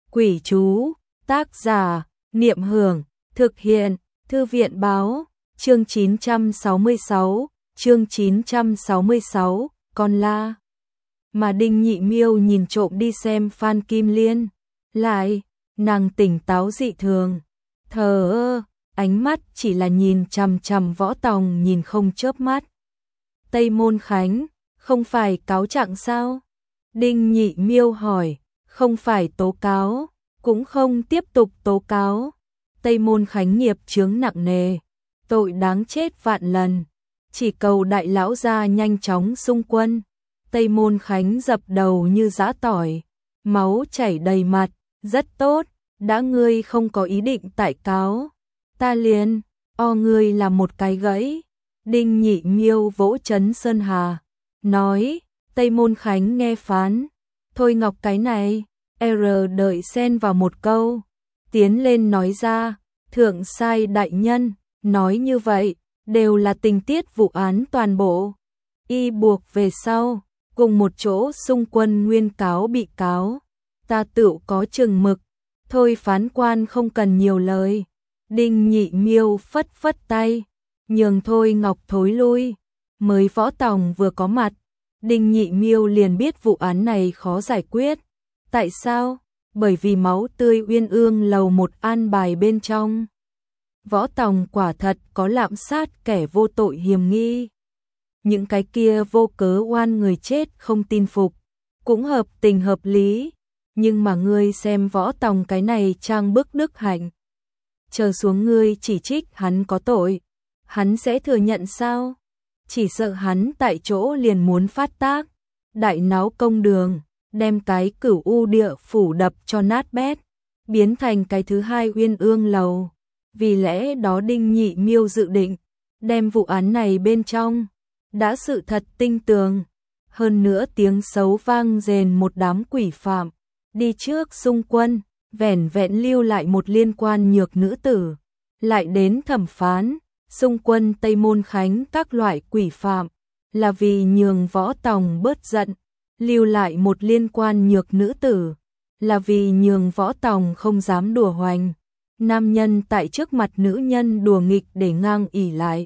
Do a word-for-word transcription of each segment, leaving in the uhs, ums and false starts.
Quỷ chú, tác giả, Niệm Hưởng, thực hiện, Thư viện báo, chương chín trăm sáu mươi sáu, chương chín trăm sáu mươi sáu, con la. Mà Đinh Nhị Miêu nhìn trộm đi xem Phan Kim Liên, lại, nàng tỉnh táo dị thường, thờ ơ, ánh mắt chỉ là nhìn chằm chằm Võ Tòng nhìn không chớp mắt. Tây Môn Khánh, không phải cáo trạng sao? Đinh Nhị Miêu hỏi, không phải tố cáo, cũng không tiếp tục tố cáo. Tây Môn Khánh nghiệp chướng nặng nề, tội đáng chết vạn lần, chỉ cầu đại lão gia nhanh chóng xung quân. Tây Môn Khánh dập đầu như giã tỏi, máu chảy đầy mặt, rất tốt, đã ngươi không có ý định tại cáo, ta liền, o ngươi là một cái gãy. Đinh Nhị Miêu vỗ chấn Sơn Hà, nói, Tây Môn Khánh nghe phán, thôi ngọc cái này, R đợi xen vào một câu, tiến lên nói ra, thượng sai đại nhân, nói như vậy, đều là tình tiết vụ án toàn bộ, y buộc về sau, cùng một chỗ xung quân nguyên cáo bị cáo, ta tự có chừng mực, thôi phán quan không cần nhiều lời. Đinh Nhị Miêu phất phất tay, nhường Thôi Ngọc thối lui, mới Võ Tòng vừa có mặt, Đinh Nhị Miêu liền biết vụ án này khó giải quyết. Tại sao? Bởi vì máu tươi Uyên Ương lầu một an bài bên trong. Võ Tòng quả thật có lạm sát kẻ vô tội hiềm nghi. Những cái kia vô cớ oan người chết không tin phục, cũng hợp tình hợp lý, nhưng mà ngươi xem Võ Tòng cái này trang bức đức hạnh. Chờ xuống ngươi chỉ trích hắn có tội, hắn sẽ thừa nhận sao? Chỉ sợ hắn tại chỗ liền muốn phát tác, đại náo công đường, đem cái Cửu U địa phủ đập cho nát bét, biến thành cái thứ hai Uyên Ương lầu. Vì lẽ đó Đinh Nhị Miêu dự định đem vụ án này bên trong đã sự thật tinh tường, hơn nữa tiếng xấu vang rền một đám quỷ phạm đi trước xung quân, vẻn vẹn lưu lại một liên quan nhược nữ tử, lại đến thẩm phán xung quân Tây Môn Khánh các loại quỷ phạm, là vì nhường Võ Tòng bớt giận, lưu lại một liên quan nhược nữ tử, là vì nhường Võ Tòng không dám đùa hoành, nam nhân tại trước mặt nữ nhân đùa nghịch để ngang ỉ lại.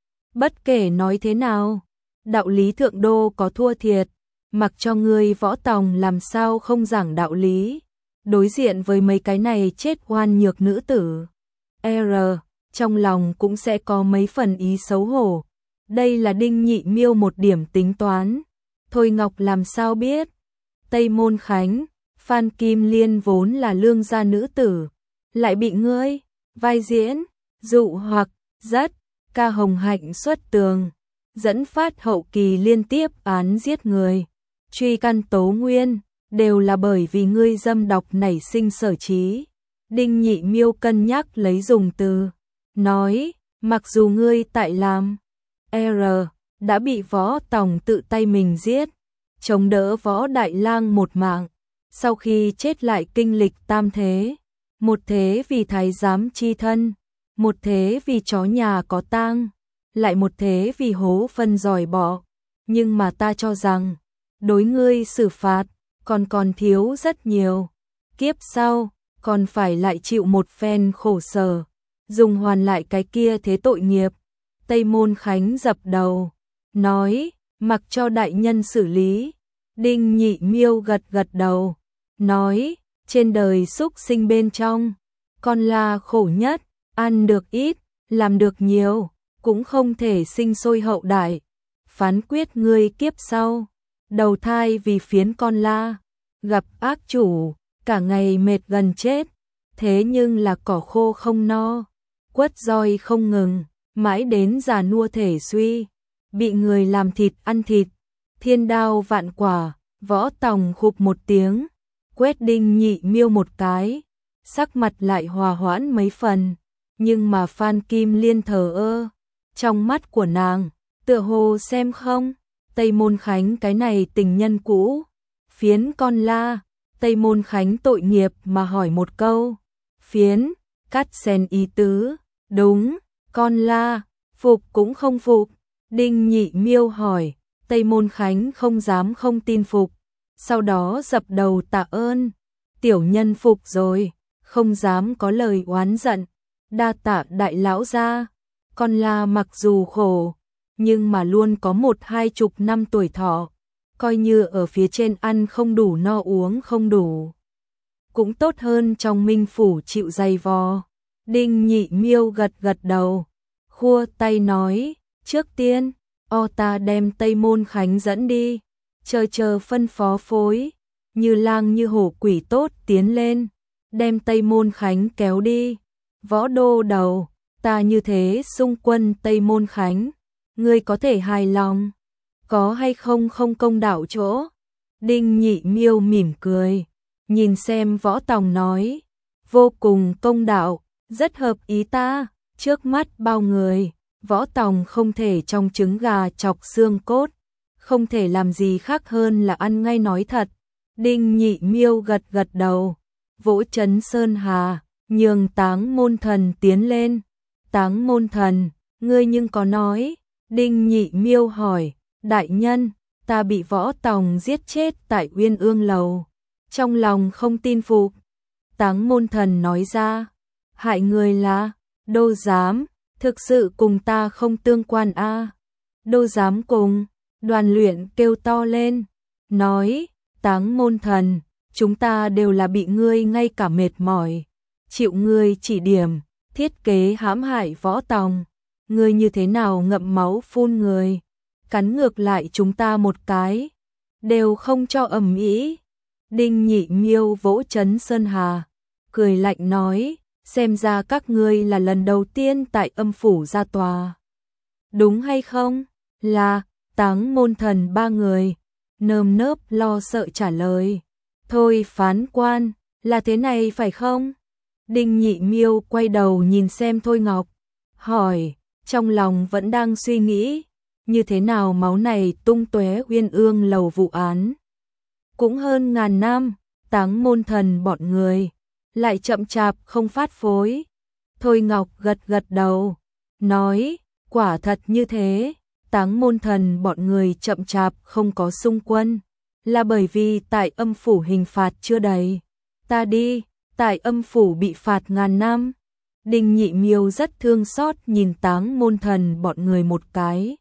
Bất kể nói thế nào, đạo lý thượng đô có thua thiệt, mặc cho ngươi Võ Tòng làm sao không giảng đạo lý, đối diện với mấy cái này chết oan nhược nữ tử. R. Trong lòng cũng sẽ có mấy phần ý xấu hổ. Đây là Đinh Nhị Miêu một điểm tính toán. Thôi Ngọc làm sao biết? Tây Môn Khánh, Phan Kim Liên vốn là lương gia nữ tử, lại bị ngươi vai diễn, dụ hoặc, dắt, ca hồng hạnh xuất tường, dẫn phát hậu kỳ liên tiếp án giết người, truy căn tố nguyên, đều là bởi vì ngươi dâm độc nảy sinh sở trí. Đinh Nhị Miêu cân nhắc lấy dùng từ, nói, mặc dù ngươi tại làm, R. đã bị Võ Tòng tự tay mình giết, chống đỡ Võ Đại Lang một mạng, sau khi chết lại kinh lịch tam thế, một thế vì thái giám chi thân, một thế vì chó nhà có tang, lại một thế vì hố phân giỏi bỏ, nhưng mà ta cho rằng, đối ngươi xử phạt, còn còn thiếu rất nhiều, kiếp sau, còn phải lại chịu một phen khổ sở, dùng hoàn lại cái kia thế tội nghiệp. Tây Môn Khánh dập đầu, nói, mặc cho đại nhân xử lý. Đinh Nhị Miêu gật gật đầu, nói, trên đời súc sinh bên trong, con là khổ nhất, ăn được ít, làm được nhiều, cũng không thể sinh sôi hậu đại. Phán quyết ngươi kiếp sau, đầu thai vì phiến con la, gặp ác chủ, cả ngày mệt gần chết, thế nhưng là cỏ khô không no, quất roi không ngừng, mãi đến già nua thể suy, bị người làm thịt ăn thịt, thiên đao vạn quả. Võ Tòng khục một tiếng, quét Đinh Nhị Miêu một cái, sắc mặt lại hòa hoãn mấy phần, nhưng mà Phan Kim Liên thờ ơ, trong mắt của nàng, tựa hồ xem không, Tây Môn Khánh cái này tình nhân cũ, phiến con la. Tây Môn Khánh tội nghiệp mà hỏi một câu, phiến, cắt xen ý tứ, đúng, con la, phục cũng không phục. Đinh Nhị Miêu hỏi, Tây Môn Khánh không dám không tin phục, sau đó dập đầu tạ ơn. tiểu nhân phục rồi, không dám có lời oán giận, đa tạ đại lão gia. Con La mặc dù khổ, nhưng mà luôn có một hai chục năm tuổi thọ, coi như ở phía trên ăn không đủ no uống không đủ, cũng tốt hơn trong minh phủ chịu dày vò. Đinh Nhị Miêu gật gật đầu, khua tay nói, trước tiên, o ta đem Tây Môn Khánh dẫn đi, chờ chờ phân phó phối, như lang như hổ quỷ tốt tiến lên, đem Tây Môn Khánh kéo đi. Võ đô đầu, ta như thế xung quân Tây Môn Khánh, ngươi có thể hài lòng, có hay không không công đạo chỗ? Đinh Nhị Miêu mỉm cười, nhìn xem Võ Tòng nói, vô cùng công đạo, rất hợp ý ta, trước mắt bao người, Võ Tòng không thể trong trứng gà chọc xương cốt, không thể làm gì khác hơn là ăn ngay nói thật. Đinh Nhị Miêu gật gật đầu, vỗ chấn Sơn Hà, nhường Táng Môn Thần tiến lên. Táng Môn Thần, ngươi nhưng có nói? Đinh Nhị Miêu hỏi, đại nhân, ta bị Võ Tòng giết chết tại Uyên Ương Lầu, trong lòng không tin phục. Táng Môn Thần nói ra, hại người là Đô Giám, thực sự cùng ta không tương quan a. À. Đô Giám cùng, Đoàn Luyện kêu to lên, nói, Táng Môn Thần, chúng ta đều là bị ngươi ngay cả mệt mỏi, chịu ngươi chỉ điểm, thiết kế hãm hại Võ Tòng, ngươi như thế nào ngậm máu phun người, cắn ngược lại chúng ta một cái, đều không cho ầm ĩ. Đinh Nhị Miêu vỗ chấn Sơn Hà, cười lạnh nói, xem ra các ngươi là lần đầu tiên tại âm phủ ra tòa. Đúng hay không? Là, Táng Môn Thần ba người, nơm nớp lo sợ trả lời. Thôi phán quan, là thế này phải không? Đinh Nhị Miêu quay đầu nhìn xem Thôi Ngọc, hỏi, trong lòng vẫn đang suy nghĩ, như thế nào máu này tung tóe Uyên Ương Lầu vụ án. Cũng hơn ngàn năm, Táng Môn Thần bọn người, lại chậm chạp không phát phối. Thôi Ngọc gật gật đầu, nói, quả thật như thế, Táng Môn Thần bọn người chậm chạp không có xung quân, là bởi vì tại âm phủ hình phạt chưa đầy. Ta đi, tại âm phủ bị phạt ngàn năm. Đinh Nhị Miêu rất thương xót nhìn Táng Môn Thần bọn người một cái,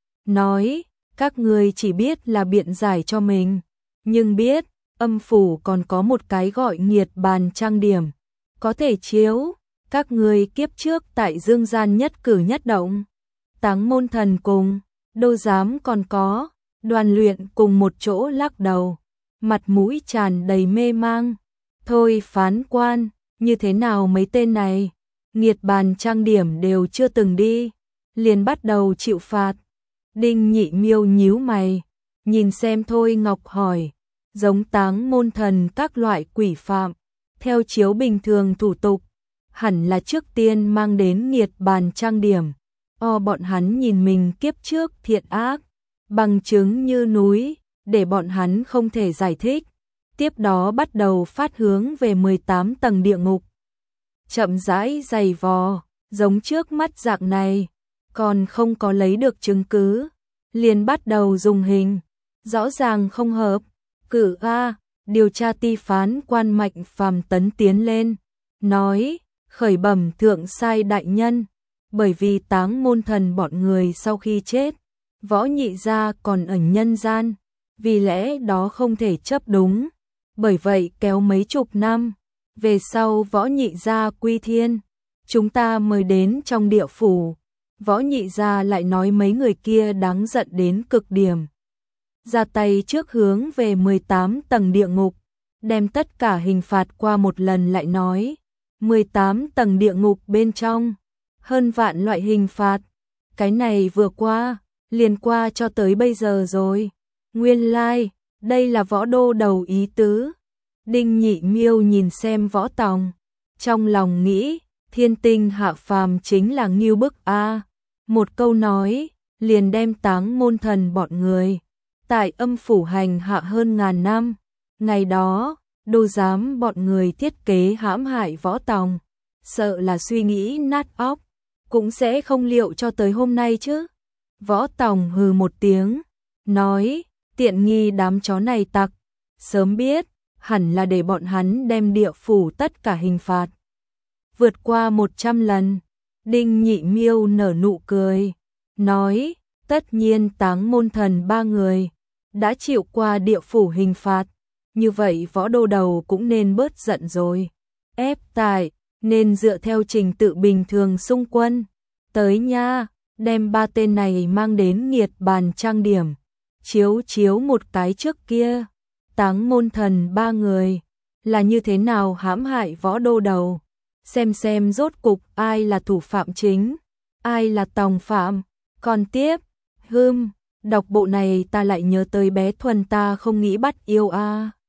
nói, các ngươi chỉ biết là biện giải cho mình, nhưng biết, âm phủ còn có một cái gọi nghiệt bàn trang điểm, có thể chiếu các ngươi kiếp trước tại dương gian nhất cử nhất động. Táng Môn Thần cùng Đô Giám còn có Đoàn Luyện cùng một chỗ lắc đầu, mặt mũi tràn đầy mê mang. Thôi phán quan, như thế nào mấy tên này, nghiệt bàn trang điểm đều chưa từng đi, liền bắt đầu chịu phạt. Đinh Nhị Miêu nhíu mày, nhìn xem Thôi Ngọc hỏi, giống Táng Môn Thần các loại quỷ phạm, theo chiếu bình thường thủ tục, hẳn là trước tiên mang đến nghiệt bàn trang điểm. O bọn hắn nhìn mình kiếp trước thiện ác, bằng chứng như núi, để bọn hắn không thể giải thích. Tiếp đó bắt đầu phát hướng về mười tám tầng địa ngục. Chậm rãi dày vò, giống trước mắt dạng này, còn không có lấy được chứng cứ, liền bắt đầu dùng hình, rõ ràng không hợp. Cử A, điều tra ti phán quan Mạnh Phàm Tấn tiến lên, nói, khởi bẩm thượng sai đại nhân, bởi vì Táng Môn Thần bọn người sau khi chết, Võ Nhị gia còn ở nhân gian, vì lẽ đó không thể chấp đúng, bởi vậy kéo mấy chục năm, về sau Võ Nhị gia quy thiên, chúng ta mới đến trong địa phủ, Võ Nhị gia lại nói mấy người kia đáng giận đến cực điểm. Ra tay trước hướng về mười tám tầng địa ngục, đem tất cả hình phạt qua một lần lại nói, mười tám tầng địa ngục bên trong, hơn vạn loại hình phạt, cái này vừa qua, liền qua cho tới bây giờ rồi. Nguyên lai, like, đây là Võ đô đầu ý tứ. Đinh Nhị Miêu nhìn xem Võ Tòng, trong lòng nghĩ, thiên tinh hạ phàm chính là ngưu bức a. Một câu nói, liền đem Táng Môn Thần bọn người tại âm phủ hành hạ hơn ngàn năm. Ngày đó, Đô Giám bọn người thiết kế hãm hại Võ Tòng, sợ là suy nghĩ nát óc, cũng sẽ không liệu cho tới hôm nay chứ. Võ Tòng hừ một tiếng, nói, tiện nghi đám chó này tặc, sớm biết, hẳn là để bọn hắn đem địa phủ tất cả hình phạt vượt qua một trăm lần. Đinh Nhị Miêu nở nụ cười, nói, tất nhiên Táng Môn Thần ba người đã chịu qua địa phủ hình phạt, như vậy Võ Đô Đầu cũng nên bớt giận rồi. Ép tại, nên dựa theo trình tự bình thường xung quân. Tới nha, đem ba tên này mang đến Nghiệt Bàn trang điểm, chiếu chiếu một cái trước kia. Táng Môn Thần ba người là như thế nào hãm hại Võ Đô Đầu, xem xem rốt cục ai là thủ phạm chính, ai là tòng phạm. Còn tiếp, hưm, đọc bộ này ta lại nhớ tới bé Thuần ta không nghĩ bắt yêu a.